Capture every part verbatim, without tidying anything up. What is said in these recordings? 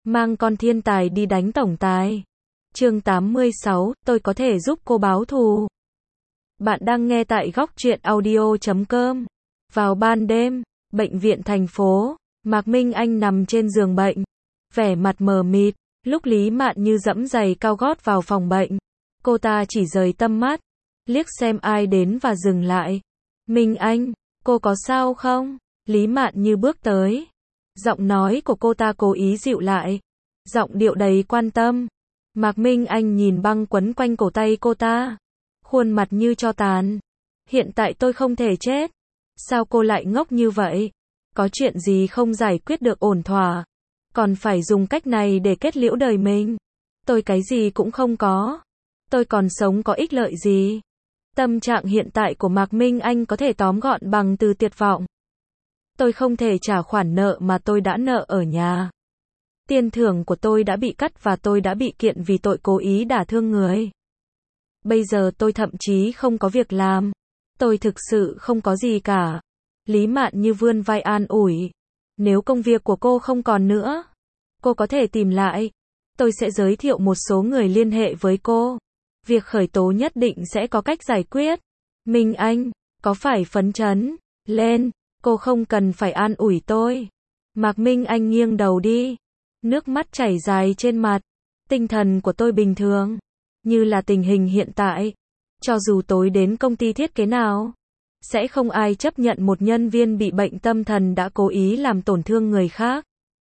Mang con thiên tài đi đánh tổng tài. Chương tám mươi sáu, tôi có thể giúp cô báo thù. Bạn đang nghe tại góc truyện audio chấm com. Vào ban đêm, bệnh viện thành phố, Mạc Minh Anh nằm trên giường bệnh, vẻ mặt mờ mịt. Lúc Lý Mạn Như dẫm giày cao gót vào phòng bệnh, cô ta chỉ rời tầm mắt, liếc xem ai đến và dừng lại. Minh Anh, cô có sao không? Lý Mạn Như bước tới. Giọng nói của cô ta cố ý dịu lại, giọng điệu đầy quan tâm. Mạc Minh Anh nhìn băng quấn quanh cổ tay cô ta, khuôn mặt như tro tàn. Hiện tại tôi không thể chết. Sao cô lại ngốc như vậy? Có chuyện gì không giải quyết được ổn thỏa, còn phải dùng cách này để kết liễu đời mình? Tôi cái gì cũng không có. Tôi còn sống có ích lợi gì? Tâm trạng hiện tại của Mạc Minh Anh có thể tóm gọn bằng từ tuyệt vọng. Tôi không thể trả khoản nợ mà tôi đã nợ ở nhà. Tiền thưởng của tôi đã bị cắt và tôi đã bị kiện vì tội cố ý đả thương người. Bây giờ tôi thậm chí không có việc làm. Tôi thực sự không có gì cả. Lý Mạn Như vươn vai an ủi. Nếu công việc của cô không còn nữa, cô có thể tìm lại. Tôi sẽ giới thiệu một số người liên hệ với cô. Việc khởi tố nhất định sẽ có cách giải quyết. Minh Anh, có phải phấn chấn lên, cô không cần phải an ủi tôi. Mạc Minh Anh nghiêng đầu đi, nước mắt chảy dài trên mặt. Tinh thần của tôi bình thường, như là tình hình hiện tại. Cho dù tối đến công ty thiết kế nào, sẽ không ai chấp nhận một nhân viên bị bệnh tâm thần đã cố ý làm tổn thương người khác.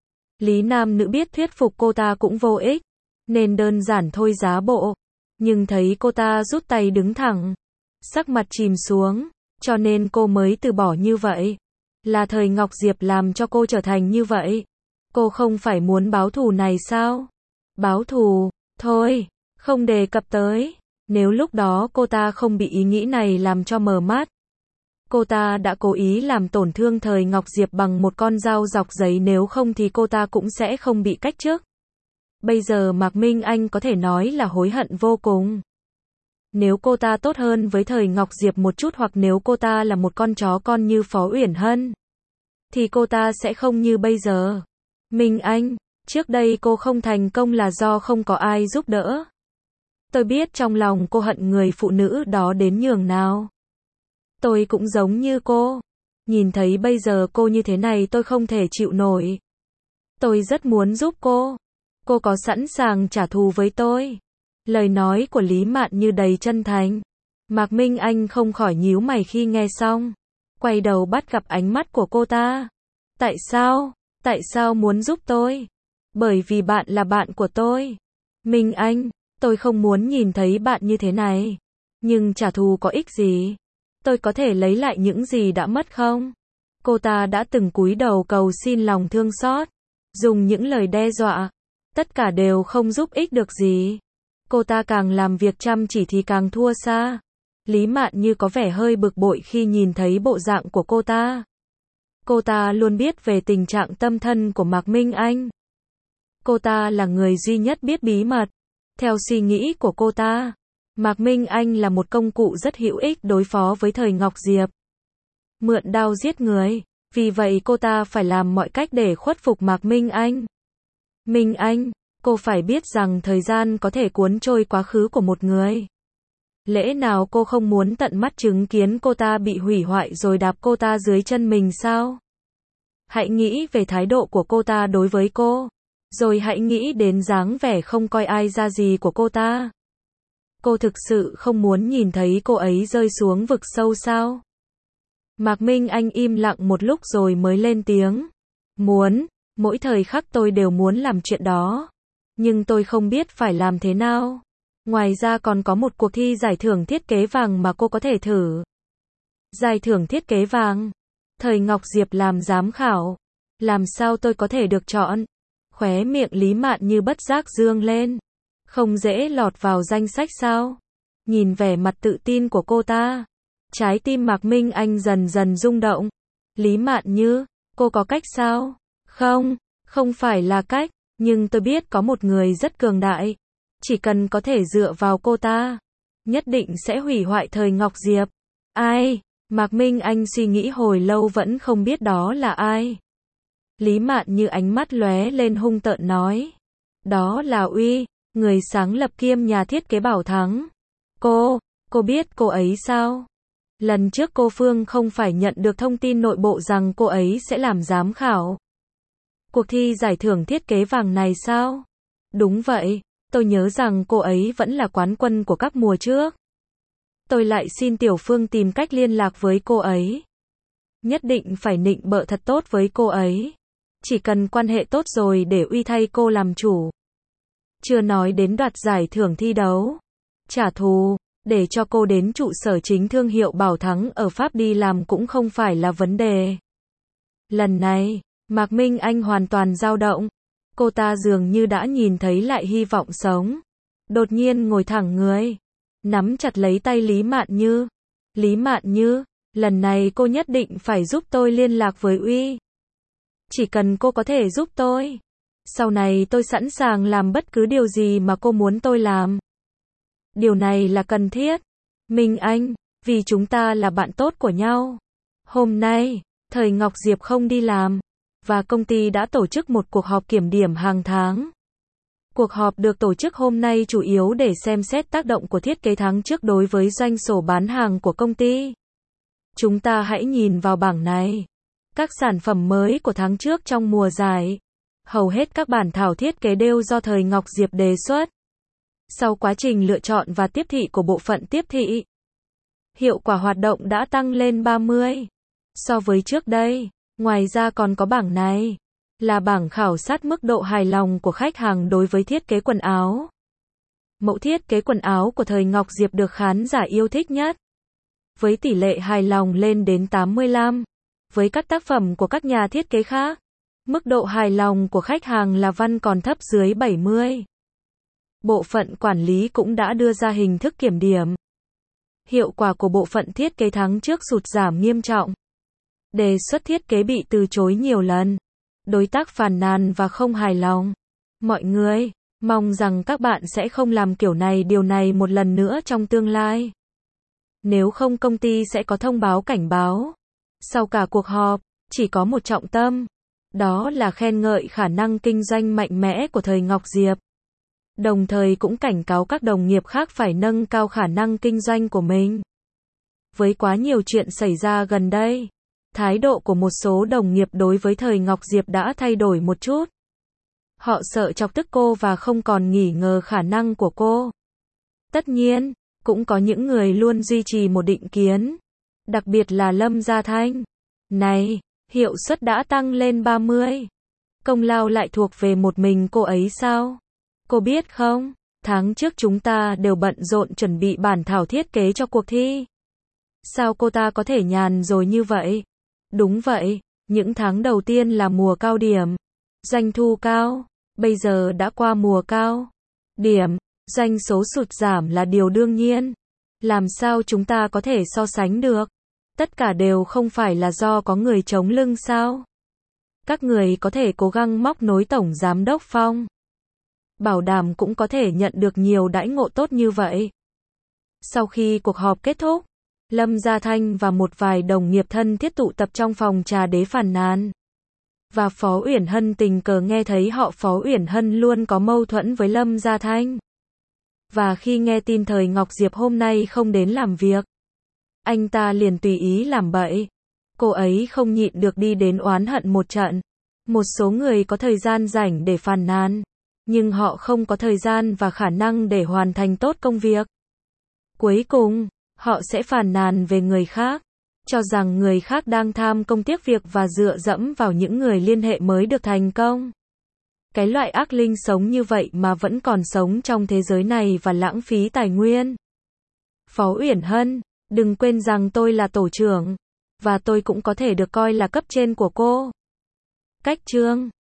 Lý nam nữ biết thuyết phục cô ta cũng vô ích, nên đơn giản thôi giá bộ. Nhưng thấy cô ta rút tay đứng thẳng, sắc mặt chìm xuống, cho nên cô mới từ bỏ như vậy. Là Thời Ngọc Diệp làm cho cô trở thành như vậy. Cô không phải muốn báo thù này sao? Báo thù, thôi, không đề cập tới. Nếu lúc đó cô ta không bị ý nghĩ này làm cho mờ mắt, cô ta đã cố ý làm tổn thương Thời Ngọc Diệp bằng một con dao dọc giấy, nếu không thì cô ta cũng sẽ không bị cách chức. Bây giờ Mạc Minh Anh có thể nói là hối hận vô cùng. Nếu cô ta tốt hơn với Thời Ngọc Diệp một chút, hoặc nếu cô ta là một con chó con như Phó Uyển Hân, thì cô ta sẽ không như bây giờ. Minh Anh, trước đây cô không thành công là do không có ai giúp đỡ. Tôi biết trong lòng cô hận người phụ nữ đó đến nhường nào. Tôi cũng giống như cô. Nhìn thấy bây giờ cô như thế này tôi không thể chịu nổi. Tôi rất muốn giúp cô. Cô có sẵn sàng trả thù với tôi? Lời nói của Lý Mạn Như đầy chân thành. Mạc Minh Anh không khỏi nhíu mày khi nghe xong. Quay đầu bắt gặp ánh mắt của cô ta. Tại sao? Tại sao muốn giúp tôi? Bởi vì bạn là bạn của tôi. Minh Anh, tôi không muốn nhìn thấy bạn như thế này. Nhưng trả thù có ích gì? Tôi có thể lấy lại những gì đã mất không? Cô ta đã từng cúi đầu cầu xin lòng thương xót, dùng những lời đe dọa. Tất cả đều không giúp ích được gì. Cô ta càng làm việc chăm chỉ thì càng thua xa. Lý Mạn Như có vẻ hơi bực bội khi nhìn thấy bộ dạng của cô ta. Cô ta luôn biết về tình trạng tâm thân của Mạc Minh Anh. Cô ta là người duy nhất biết bí mật. Theo suy nghĩ của cô ta, Mạc Minh Anh là một công cụ rất hữu ích đối phó với Thời Ngọc Diệp. Mượn đao giết người. Vì vậy cô ta phải làm mọi cách để khuất phục Mạc Minh Anh. Minh Anh, cô phải biết rằng thời gian có thể cuốn trôi quá khứ của một người. Lẽ nào cô không muốn tận mắt chứng kiến cô ta bị hủy hoại rồi đạp cô ta dưới chân mình sao? Hãy nghĩ về thái độ của cô ta đối với cô. Rồi hãy nghĩ đến dáng vẻ không coi ai ra gì của cô ta. Cô thực sự không muốn nhìn thấy cô ấy rơi xuống vực sâu sao? Mạc Minh Anh im lặng một lúc rồi mới lên tiếng. Muốn, mỗi thời khắc tôi đều muốn làm chuyện đó. Nhưng tôi không biết phải làm thế nào. Ngoài ra còn có một cuộc thi giải thưởng thiết kế vàng mà cô có thể thử. Giải thưởng thiết kế vàng? Thời Ngọc Diệp làm giám khảo. Làm sao tôi có thể được chọn? Khóe miệng Lý Mạn Như bất giác dương lên. Không dễ lọt vào danh sách sao? Nhìn vẻ mặt tự tin của cô ta, trái tim Mạc Minh Anh dần dần rung động. Lý Mạn Như, cô có cách sao? Không, không phải là cách, nhưng tôi biết có một người rất cường đại. Chỉ cần có thể dựa vào cô ta, nhất định sẽ hủy hoại Thời Ngọc Diệp. Ai? Mạc Minh Anh suy nghĩ hồi lâu vẫn không biết đó là ai. Lý Mạn Như ánh mắt lóe lên hung tợn nói. Đó là Uy, người sáng lập kiêm nhà thiết kế Bảo Thắng. Cô, cô biết cô ấy sao? Lần trước cô Phương không phải nhận được thông tin nội bộ rằng cô ấy sẽ làm giám khảo cuộc thi giải thưởng thiết kế vàng này sao? Đúng vậy, tôi nhớ rằng cô ấy vẫn là quán quân của các mùa trước. Tôi lại xin Tiểu Phương tìm cách liên lạc với cô ấy. Nhất định phải nịnh bợ thật tốt với cô ấy. Chỉ cần quan hệ tốt rồi để Uy thay cô làm chủ. Chưa nói đến đoạt giải thưởng thi đấu. Trả thù, để cho cô đến trụ sở chính thương hiệu Bảo Thắng ở Pháp đi làm cũng không phải là vấn đề. Lần này, Mạc Minh Anh hoàn toàn dao động. Cô ta dường như đã nhìn thấy lại hy vọng sống. Đột nhiên ngồi thẳng người, nắm chặt lấy tay Lý Mạn Như. Lý Mạn Như, lần này cô nhất định phải giúp tôi liên lạc với Uy. Chỉ cần cô có thể giúp tôi, sau này tôi sẵn sàng làm bất cứ điều gì mà cô muốn tôi làm. Điều này là cần thiết. Minh Anh, vì chúng ta là bạn tốt của nhau. Hôm nay, Thời Ngọc Diệp không đi làm, và công ty đã tổ chức một cuộc họp kiểm điểm hàng tháng. Cuộc họp được tổ chức hôm nay chủ yếu để xem xét tác động của thiết kế tháng trước đối với doanh số bán hàng của công ty. Chúng ta hãy nhìn vào bảng này. Các sản phẩm mới của tháng trước trong mùa giải. Hầu hết các bản thảo thiết kế đều do Thời Ngọc Diệp đề xuất. Sau quá trình lựa chọn và tiếp thị của bộ phận tiếp thị, hiệu quả hoạt động đã tăng lên ba mươi so với trước đây. Ngoài ra còn có bảng này, là bảng khảo sát mức độ hài lòng của khách hàng đối với thiết kế quần áo. Mẫu thiết kế quần áo của Thời Ngọc Diệp được khán giả yêu thích nhất, với tỷ lệ hài lòng lên đến tám mươi lăm. Với các tác phẩm của các nhà thiết kế khác, mức độ hài lòng của khách hàng là văn còn thấp dưới bảy mươi. Bộ phận quản lý cũng đã đưa ra hình thức kiểm điểm. Hiệu quả của bộ phận thiết kế tháng trước sụt giảm nghiêm trọng. Đề xuất thiết kế bị từ chối nhiều lần. Đối tác phàn nàn và không hài lòng. Mọi người, mong rằng các bạn sẽ không làm kiểu này điều này một lần nữa trong tương lai. Nếu không công ty sẽ có thông báo cảnh báo. Sau cả cuộc họp, chỉ có một trọng tâm. Đó là khen ngợi khả năng kinh doanh mạnh mẽ của Thời Ngọc Diệp. Đồng thời cũng cảnh cáo các đồng nghiệp khác phải nâng cao khả năng kinh doanh của mình. Với quá nhiều chuyện xảy ra gần đây, thái độ của một số đồng nghiệp đối với Thời Ngọc Diệp đã thay đổi một chút. Họ sợ chọc tức cô và không còn nghi ngờ khả năng của cô. Tất nhiên, cũng có những người luôn duy trì một định kiến. Đặc biệt là Lâm Gia Thanh. Này, hiệu suất đã tăng lên ba mươi. Công lao lại thuộc về một mình cô ấy sao? Cô biết không, tháng trước chúng ta đều bận rộn chuẩn bị bản thảo thiết kế cho cuộc thi. Sao cô ta có thể nhàn rồi như vậy? Đúng vậy, những tháng đầu tiên là mùa cao điểm. Doanh thu cao, bây giờ đã qua mùa cao điểm, doanh số sụt giảm là điều đương nhiên. Làm sao chúng ta có thể so sánh được? Tất cả đều không phải là do có người chống lưng sao? Các người có thể cố gắng móc nối Tổng Giám đốc Phong. Bảo đảm cũng có thể nhận được nhiều đãi ngộ tốt như vậy. Sau khi cuộc họp kết thúc, Lâm Gia Thanh và một vài đồng nghiệp thân thiết tụ tập trong phòng trà để phàn nàn. Và Phó Uyển Hân tình cờ nghe thấy họ Phó Uyển Hân luôn có mâu thuẫn với Lâm Gia Thanh. Và khi nghe tin Thời Ngọc Diệp hôm nay không đến làm việc, anh ta liền tùy ý làm bậy. Cô ấy không nhịn được đi đến oán hận một trận. Một số người có thời gian rảnh để phàn nàn, nhưng họ không có thời gian và khả năng để hoàn thành tốt công việc. Cuối cùng, họ sẽ phàn nàn về người khác, cho rằng người khác đang tham công tiếc việc và dựa dẫm vào những người liên hệ mới được thành công. Cái loại ác linh sống như vậy mà vẫn còn sống trong thế giới này và lãng phí tài nguyên. Phó Uyển Hân, đừng quên rằng tôi là tổ trưởng, và tôi cũng có thể được coi là cấp trên của cô. Cách chương